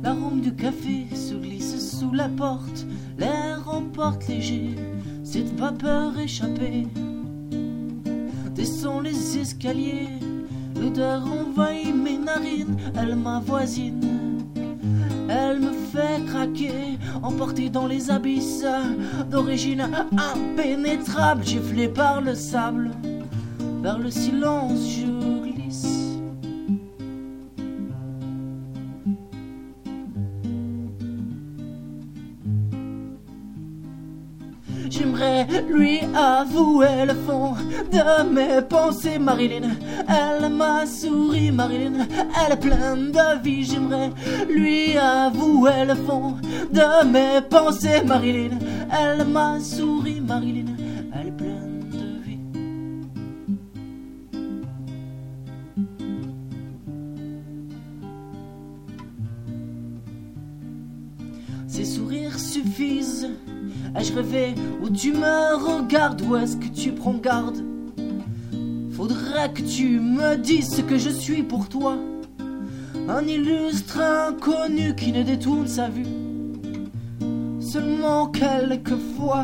L'arôme du café se glisse sous la porte, l'air emporte léger cette vapeur échappée. Descends les escaliers, l'odeur envahit mes narines, elle m'avoisine. Elle me fait craquer, emportée dans les abysses d'origine impénétrable, giflée par le sable. Vers le silence je glisse. J'aimerais lui avouer le fond de mes pensées, Marilyn. Elle m'a souri, Marilyn. Elle est pleine de vie. J'aimerais lui avouer le fond de mes pensées, Marilyn. Elle m'a souri, Marilyn. Elle est pleine de vie. Ces sourires suffisent. Ai-je rêvé où tu me regardes? Où est-ce que tu prends garde? Faudrait que tu me dises ce que je suis pour toi. Un illustre inconnu qui ne détourne sa vue seulement quelquefois.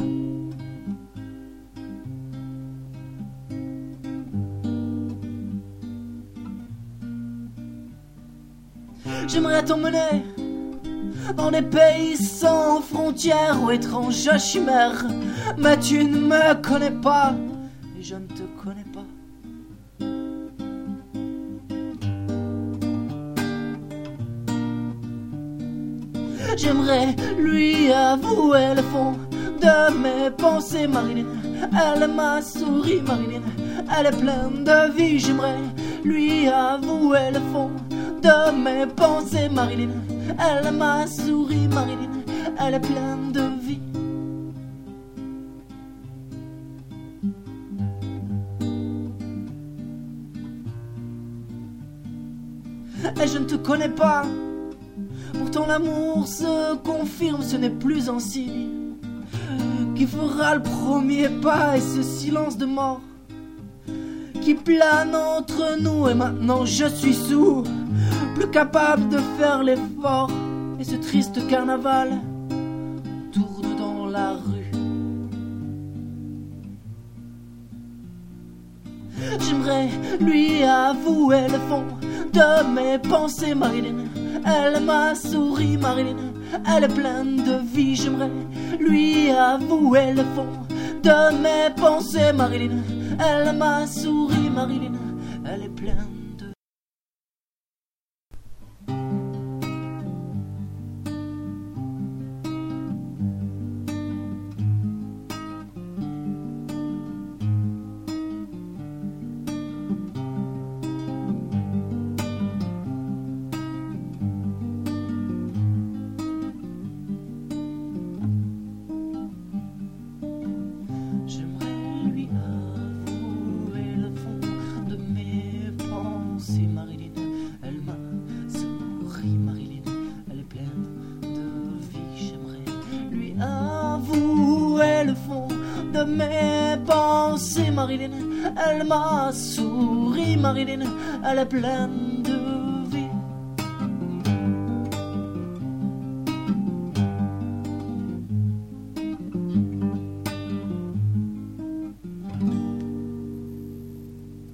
J'aimerais t'emmener dans des pays sans frontières ou étranges chimères, mais tu ne me connais pas et je ne te connais pas. J'aimerais lui avouer le fond de mes pensées, Marilyn. Elle m'a souri, Marilyn. Elle est pleine de vie. J'aimerais lui avouer le fond de mes pensées, Marilyn. Elle m'a souri, Marilyn. Elle est pleine de vie. Et je ne te connais pas. Pourtant l'amour se confirme, ce n'est plus un signe qui fera le premier pas. Et ce silence de mort qui plane entre nous. Et maintenant je suis sourd, plus capable de faire l'effort. Et ce triste carnaval tourne dans la rue. J'aimerais lui avouer le fond de mes pensées, Marilyn. Elle m'a souri, Marilyn. Elle est pleine de vie. J'aimerais lui avouer le fond de mes pensées, Marilyn. Elle m'a souri, Marilyn. Elle est pleine de vie. Mes pensées, Marilyn. Elle m'a souri, Marilyn. Elle est pleine de